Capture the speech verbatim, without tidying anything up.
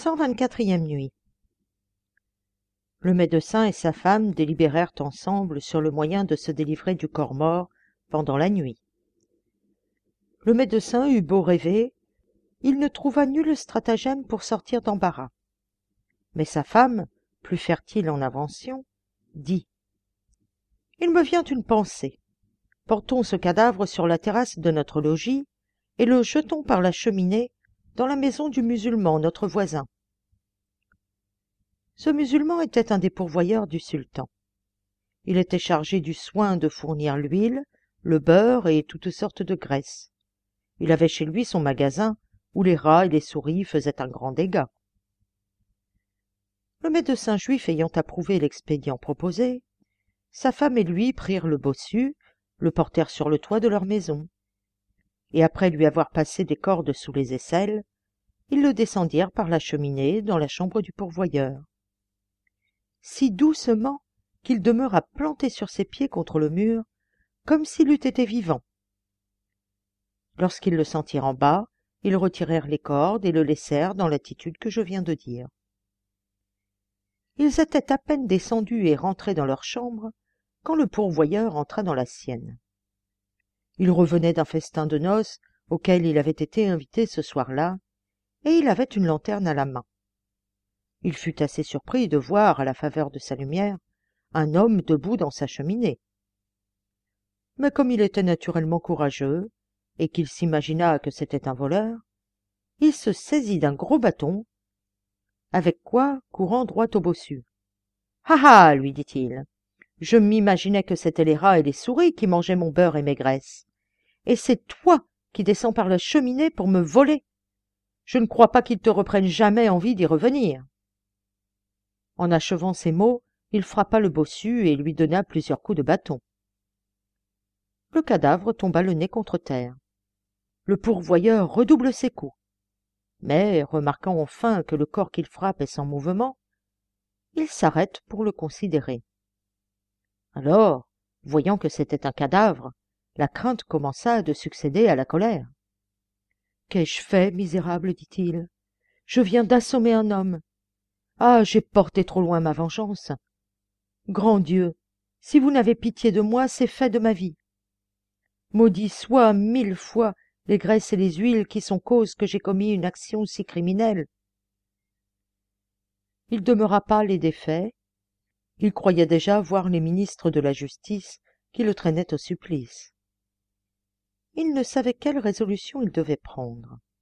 cent vingt-quatrième nuit. Le médecin et sa femme délibérèrent ensemble sur le moyen de se délivrer du corps mort pendant la nuit. Le médecin eut beau rêver, il ne trouva nul stratagème pour sortir d'embarras. Mais sa femme, plus fertile en invention, dit « Il me vient une pensée. Portons ce cadavre sur la terrasse de notre logis et le jetons par la cheminée dans la maison du musulman, notre voisin. » Ce musulman était un des pourvoyeurs du sultan. Il était chargé du soin de fournir l'huile, le beurre et toutes sortes de graisses. Il avait chez lui son magasin où les rats et les souris faisaient un grand dégât. Le médecin juif ayant approuvé l'expédient proposé, sa femme et lui prirent le bossu, le portèrent sur le toit de leur maison, et après lui avoir passé des cordes sous les aisselles, ils le descendirent par la cheminée dans la chambre du pourvoyeur, si doucement qu'il demeura planté sur ses pieds contre le mur, comme s'il eût été vivant. Lorsqu'ils le sentirent en bas, ils retirèrent les cordes et le laissèrent dans l'attitude que je viens de dire. Ils étaient à peine descendus et rentrés dans leur chambre quand le pourvoyeur entra dans la sienne. Il revenait d'un festin de noces auquel il avait été invité ce soir-là, et il avait une lanterne à la main. Il fut assez surpris de voir, à la faveur de sa lumière, un homme debout dans sa cheminée. Mais comme il était naturellement courageux, et qu'il s'imagina que c'était un voleur, il se saisit d'un gros bâton, avec quoi courant droit au bossu. « Ah ah !» lui dit-il, « je m'imaginais que c'étaient les rats et les souris qui mangeaient mon beurre et mes graisses. Et c'est toi qui descends par la cheminée pour me voler. Je ne crois pas qu'il te reprenne jamais envie d'y revenir. » En achevant ces mots, il frappa le bossu et lui donna plusieurs coups de bâton. Le cadavre tomba le nez contre terre. Le pourvoyeur redouble ses coups. Mais, remarquant enfin que le corps qu'il frappe est sans mouvement, il s'arrête pour le considérer. Alors, voyant que c'était un cadavre, la crainte commença de succéder à la colère. « Qu'ai-je fait, misérable ?» dit-il. « Je viens d'assommer un homme. Ah, j'ai porté trop loin ma vengeance. Grand Dieu, si vous n'avez pitié de moi, c'est fait de ma vie. Maudit soient mille fois les graisses et les huiles qui sont cause que j'ai commis une action si criminelle. » Il demeura pâle et défait. Il croyait déjà voir les ministres de la justice qui le traînaient au supplice. Il ne savait quelle résolution il devait prendre.